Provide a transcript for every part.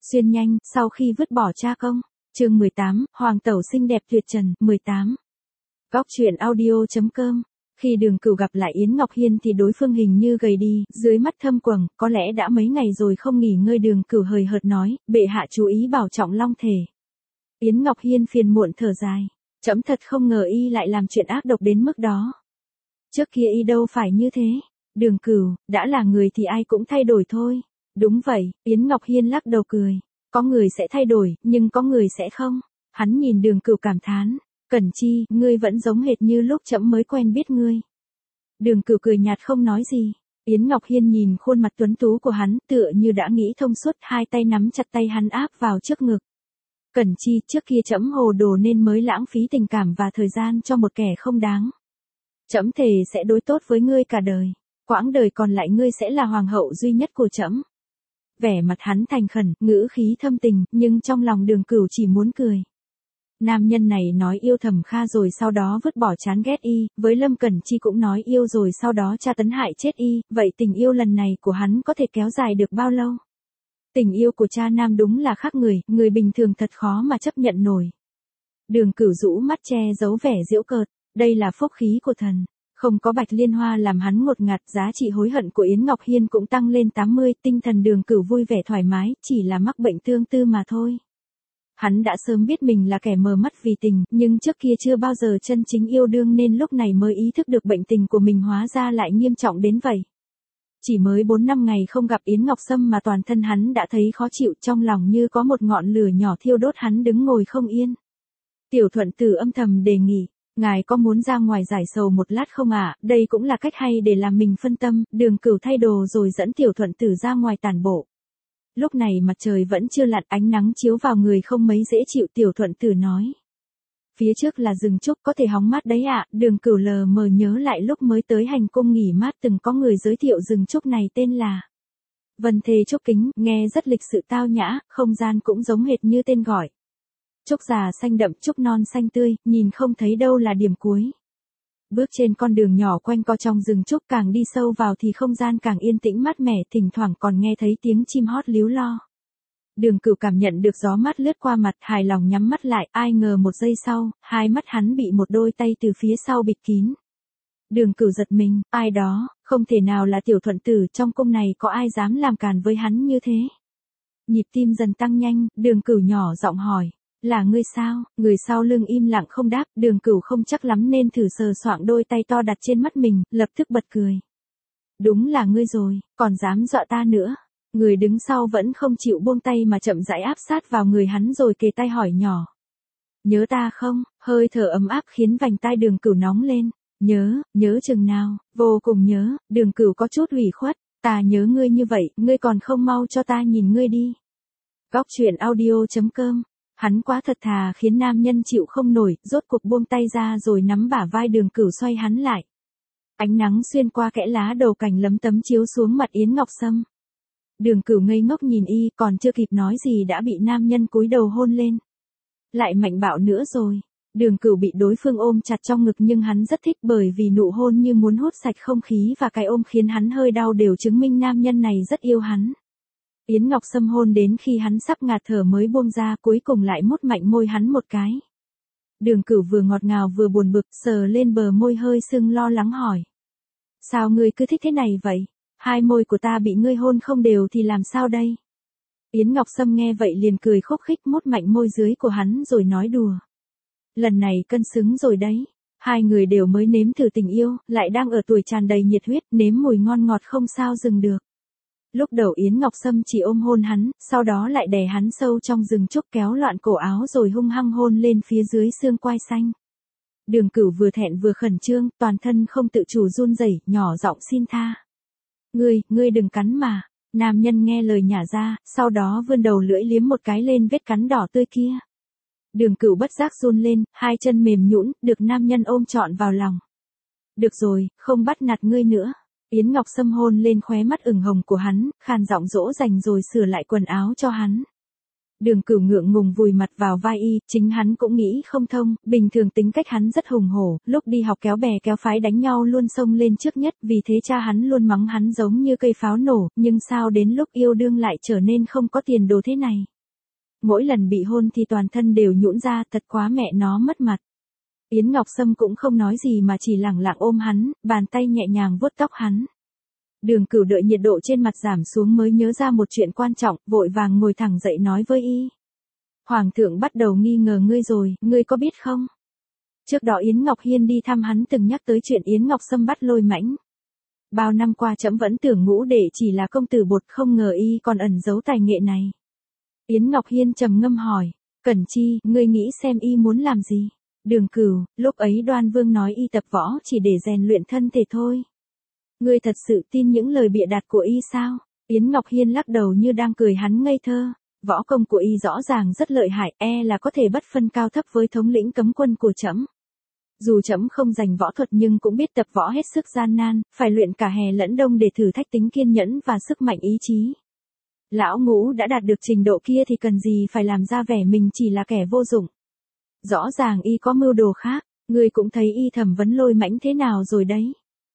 Xuyên nhanh, sau khi vứt bỏ cha công. Chương 18, Hoàng tẩu xinh đẹp tuyệt trần, 18. Góc truyện audio.com. Khi Đường Cửu gặp lại Yến Ngọc Hiên thì đối phương hình như gầy đi, dưới mắt thâm quầng, có lẽ đã mấy ngày rồi không nghỉ ngơi. Đường Cửu hời hợt nói, bệ hạ chú ý bảo trọng long thể. Yến Ngọc Hiên phiền muộn thở dài, trẫm thật không ngờ y lại làm chuyện ác độc đến mức đó. Trước kia y đâu phải như thế. Đường Cửu, đã là người thì ai cũng thay đổi thôi. Đúng vậy, Yến Ngọc Hiên lắc đầu cười. Có người sẽ thay đổi, nhưng có người sẽ không. Hắn nhìn Đường Cửu cảm thán. Cẩn Chi, ngươi vẫn giống hệt như lúc trẫm mới quen biết ngươi. Đường Cửu cười nhạt không nói gì. Yến Ngọc Hiên nhìn khuôn mặt tuấn tú của hắn, tựa như đã nghĩ thông suốt, hai tay nắm chặt tay hắn áp vào trước ngực. Cẩn Chi, trước kia trẫm hồ đồ nên mới lãng phí tình cảm và thời gian cho một kẻ không đáng. Trẫm thề sẽ đối tốt với ngươi cả đời. Quãng đời còn lại ngươi sẽ là hoàng hậu duy nhất của trẫm. Vẻ mặt hắn thành khẩn, ngữ khí thâm tình, nhưng trong lòng Đường Cửu chỉ muốn cười. Nam nhân này nói yêu Thẩm Kha rồi sau đó vứt bỏ chán ghét y, với Lâm Cẩn Chi cũng nói yêu rồi sau đó tra tấn hại chết y, vậy tình yêu lần này của hắn có thể kéo dài được bao lâu? Tình yêu của cha nam đúng là khác người bình thường thật khó mà chấp nhận nổi. Đường Cửu rũ mắt che giấu vẻ giễu cợt, đây là phúc khí của thần. Không có Bạch Liên Hoa làm hắn ngột ngạt, giá trị hối hận của Yến Ngọc Hiên cũng tăng lên 80, tinh thần Đường Cửu vui vẻ thoải mái, chỉ là mắc bệnh tương tư mà thôi. Hắn đã sớm biết mình là kẻ mờ mắt vì tình, nhưng trước kia chưa bao giờ chân chính yêu đương nên lúc này mới ý thức được bệnh tình của mình hóa ra lại nghiêm trọng đến vậy. Chỉ mới 4 năm ngày không gặp Yến Ngọc Sâm mà toàn thân hắn đã thấy khó chịu, trong lòng như có một ngọn lửa nhỏ thiêu đốt, hắn đứng ngồi không yên. Tiểu Thuận Tử âm thầm đề nghị, ngài có muốn ra ngoài giải sầu một lát không ạ? Đây cũng là cách hay để làm mình phân tâm. Đường Cửu thay đồ rồi dẫn Tiểu Thuận Tử ra ngoài tản bộ. Lúc này mặt trời vẫn chưa lặn, ánh nắng chiếu vào người không mấy dễ chịu. Tiểu Thuận Tử nói, phía trước là rừng trúc, có thể hóng mát đấy ạ. Đường Cửu lờ mờ nhớ lại lúc mới tới hành cung nghỉ mát từng có người giới thiệu rừng trúc này tên là Vân Thê Trúc Kính, nghe rất lịch sự tao nhã, không gian cũng giống hệt như tên gọi. Trúc già xanh đậm, trúc non xanh tươi, nhìn không thấy đâu là điểm cuối. Bước trên con đường nhỏ quanh co trong rừng trúc, càng đi sâu vào thì không gian càng yên tĩnh mát mẻ, thỉnh thoảng còn nghe thấy tiếng chim hót líu lo. Đường Cửu cảm nhận được gió mát lướt qua mặt, hài lòng nhắm mắt lại, ai ngờ một giây sau, hai mắt hắn bị một đôi tay từ phía sau bịt kín. Đường Cửu giật mình, ai đó, không thể nào là Tiểu Thuận Tử, trong cung này có ai dám làm càn với hắn như thế. Nhịp tim dần tăng nhanh, Đường Cửu nhỏ giọng hỏi, là ngươi sao? Người sau lưng im lặng không đáp. Đường Cửu không chắc lắm nên thử sờ soạng đôi tay to đặt trên mắt mình, lập tức bật cười. Đúng là ngươi rồi, còn dám dọa ta nữa. Người đứng sau vẫn không chịu buông tay mà chậm rãi áp sát vào người hắn rồi kề tay hỏi nhỏ, nhớ ta không? Hơi thở ấm áp khiến vành tai Đường Cửu nóng lên. Nhớ chừng nào? Vô cùng nhớ. Đường Cửu có chút ủy khuất, ta nhớ ngươi như vậy, ngươi còn không mau cho ta nhìn ngươi đi. Góc truyện audio.com. Hắn quá thật thà khiến nam nhân chịu không nổi, rốt cuộc buông tay ra rồi nắm bả vai Đường Cửu xoay hắn lại. Ánh nắng xuyên qua kẽ lá đầu cành lấm tấm chiếu xuống mặt Yến Ngọc Sâm. Đường Cửu ngây ngốc nhìn y, còn chưa kịp nói gì đã bị nam nhân cúi đầu hôn lên. Lại mạnh bạo nữa rồi. Đường Cửu bị đối phương ôm chặt trong ngực nhưng hắn rất thích, bởi vì nụ hôn như muốn hút sạch không khí và cái ôm khiến hắn hơi đau đều chứng minh nam nhân này rất yêu hắn. Yến Ngọc Sâm hôn đến khi hắn sắp ngạt thở mới buông ra, cuối cùng lại mút mạnh môi hắn một cái. Đường Cửu vừa ngọt ngào vừa buồn bực, sờ lên bờ môi hơi sưng lo lắng hỏi, sao ngươi cứ thích thế này vậy? Hai môi của ta bị ngươi hôn không đều thì làm sao đây? Yến Ngọc Sâm nghe vậy liền cười khúc khích, mút mạnh môi dưới của hắn rồi nói đùa, lần này cân xứng rồi đấy. Hai người đều mới nếm thử tình yêu, lại đang ở tuổi tràn đầy nhiệt huyết, nếm mùi ngon ngọt không sao dừng được. Lúc đầu Yến Ngọc Sâm chỉ ôm hôn hắn, sau đó lại đè hắn sâu trong rừng trúc, kéo loạn cổ áo rồi hung hăng hôn lên phía dưới xương quai xanh. Đường Cửu vừa thẹn vừa khẩn trương, toàn thân không tự chủ run rẩy, nhỏ giọng xin tha. Ngươi đừng cắn mà. Nam nhân nghe lời nhả ra, sau đó vươn đầu lưỡi liếm một cái lên vết cắn đỏ tươi kia. Đường Cửu bất giác run lên, hai chân mềm nhũn, được nam nhân ôm trọn vào lòng. Được rồi, không bắt nạt ngươi nữa. Yến Ngọc Sâm hôn lên khóe mắt ửng hồng của hắn, khàn giọng dỗ dành rồi sửa lại quần áo cho hắn. Đường Cửu ngượng ngùng vùi mặt vào vai y, chính hắn cũng nghĩ không thông, bình thường tính cách hắn rất hùng hổ, lúc đi học kéo bè kéo phái đánh nhau luôn xông lên trước nhất, vì thế cha hắn luôn mắng hắn giống như cây pháo nổ, nhưng sao đến lúc yêu đương lại trở nên không có tiền đồ thế này. Mỗi lần bị hôn thì toàn thân đều nhũn ra, thật quá mẹ nó mất mặt. Yến Ngọc Sâm cũng không nói gì mà chỉ lẳng lặng ôm hắn, bàn tay nhẹ nhàng vuốt tóc hắn. Đường Cửu đợi nhiệt độ trên mặt giảm xuống mới nhớ ra một chuyện quan trọng, vội vàng ngồi thẳng dậy nói với y. Hoàng thượng bắt đầu nghi ngờ ngươi rồi, ngươi có biết không? Trước đó Yến Ngọc Hiên đi thăm hắn từng nhắc tới chuyện Yến Ngọc Sâm bắt Lôi Mãnh. Bao năm qua trẫm vẫn tưởng Ngũ Đệ chỉ là công tử bột, không ngờ y còn ẩn giấu tài nghệ này. Yến Ngọc Hiên trầm ngâm hỏi, Cẩn Chi, ngươi nghĩ xem y muốn làm gì? Đường Cửu, lúc ấy Đoan Vương nói y tập võ chỉ để rèn luyện thân thể thôi. Ngươi thật sự tin những lời bịa đặt của y sao? Yến Ngọc Hiên lắc đầu như đang cười hắn ngây thơ. Võ công của y rõ ràng rất lợi hại, là có thể bất phân cao thấp với thống lĩnh cấm quân của trẫm. Dù trẫm không giành võ thuật nhưng cũng biết tập võ hết sức gian nan, phải luyện cả hè lẫn đông để thử thách tính kiên nhẫn và sức mạnh ý chí. Lão Ngũ đã đạt được trình độ kia thì cần gì phải làm ra vẻ mình chỉ là kẻ vô dụng. Rõ ràng y có mưu đồ khác, ngươi cũng thấy y thẩm vấn Lôi Mãnh thế nào rồi đấy.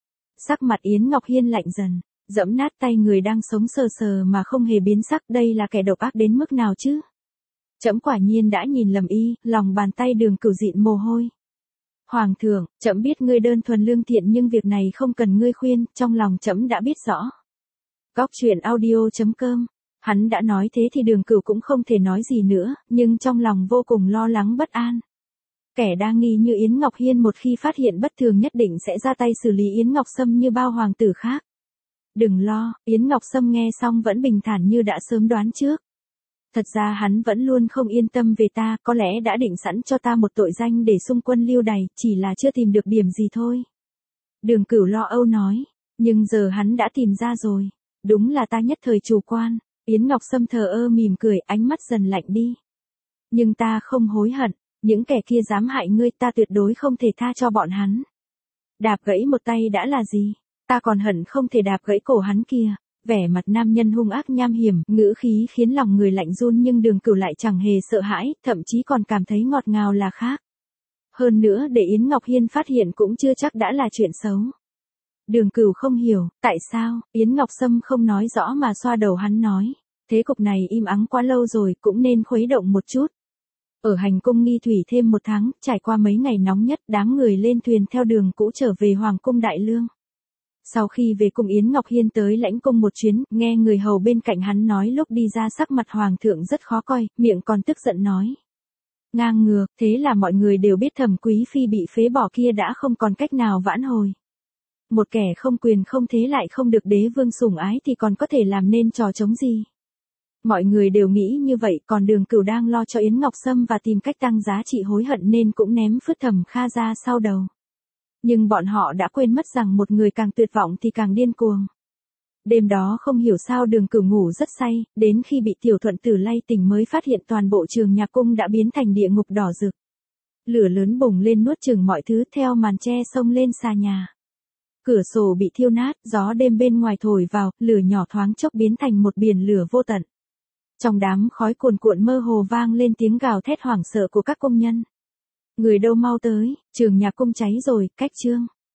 Sắc mặt Yến Ngọc Hiên lạnh dần, giẫm nát tay người đang sống sờ sờ mà không hề biến sắc, đây là kẻ độc ác đến mức nào chứ? Trẫm quả nhiên đã nhìn lầm y, lòng bàn tay Đường Cửu dịn mồ hôi. Hoàng thượng, trẫm biết ngươi đơn thuần lương thiện nhưng việc này không cần ngươi khuyên, trong lòng trẫm đã biết rõ. Góc truyện audio.com. Hắn đã nói thế thì Đường Cửu cũng không thể nói gì nữa, nhưng trong lòng vô cùng lo lắng bất an. Kẻ đa nghi như Yến Ngọc Hiên một khi phát hiện bất thường nhất định sẽ ra tay xử lý Yến Ngọc Sâm như bao hoàng tử khác. Đừng lo, Yến Ngọc Sâm nghe xong vẫn bình thản như đã sớm đoán trước. Thật ra hắn vẫn luôn không yên tâm về ta, có lẽ đã định sẵn cho ta một tội danh để xung quân lưu đày, chỉ là chưa tìm được điểm gì thôi. Đường Cửu lo âu nói, nhưng giờ hắn đã tìm ra rồi. Đúng là ta nhất thời chủ quan. Yến Ngọc Sâm thờ ơ mỉm cười, ánh mắt dần lạnh đi. Nhưng ta không hối hận, những kẻ kia dám hại ngươi ta tuyệt đối không thể tha cho bọn hắn. Đạp gãy một tay đã là gì, ta còn hận không thể đạp gãy cổ hắn kia. Vẻ mặt nam nhân hung ác nham hiểm, ngữ khí khiến lòng người lạnh run nhưng Đường Cửu lại chẳng hề sợ hãi, thậm chí còn cảm thấy ngọt ngào là khác. Hơn nữa để Yến Ngọc Hiên phát hiện cũng chưa chắc đã là chuyện xấu. Đường Cửu không hiểu, tại sao, Yến Ngọc Sâm không nói rõ mà xoa đầu hắn nói. Thế cục này im ắng quá lâu rồi, cũng nên khuấy động một chút. Ở hành cung nghi thủy thêm 1 tháng, trải qua mấy ngày nóng nhất, đám người lên thuyền theo đường cũ trở về Hoàng cung Đại Lương. Sau khi về cung Yến Ngọc Hiên tới lãnh cung một chuyến, nghe người hầu bên cạnh hắn nói lúc đi ra sắc mặt Hoàng thượng rất khó coi, miệng còn tức giận nói. Ngang ngược, thế là mọi người đều biết Thẩm Quý Phi bị phế bỏ kia đã không còn cách nào vãn hồi. Một kẻ không quyền không thế lại không được đế vương sủng ái thì còn có thể làm nên trò chống gì. Mọi người đều nghĩ như vậy, còn Đường Cửu đang lo cho Yến Ngọc Sâm và tìm cách tăng giá trị hối hận nên cũng ném phứt Thẩm Kha ra sau đầu. Nhưng bọn họ đã quên mất rằng một người càng tuyệt vọng thì càng điên cuồng. Đêm đó không hiểu sao Đường Cửu ngủ rất say, đến khi bị Tiểu Thuận Tử lay tỉnh mới phát hiện toàn bộ trường nhạc cung đã biến thành địa ngục đỏ rực. Lửa lớn bùng lên nuốt chửng mọi thứ, theo màn che xông lên xà nhà. Cửa sổ bị thiêu nát, gió đêm bên ngoài thổi vào, lửa nhỏ thoáng chốc biến thành một biển lửa vô tận. Trong đám khói cuồn cuộn mơ hồ vang lên tiếng gào thét hoảng sợ của các công nhân. Người đâu mau tới, trường nhạc cung cháy rồi, cách chương.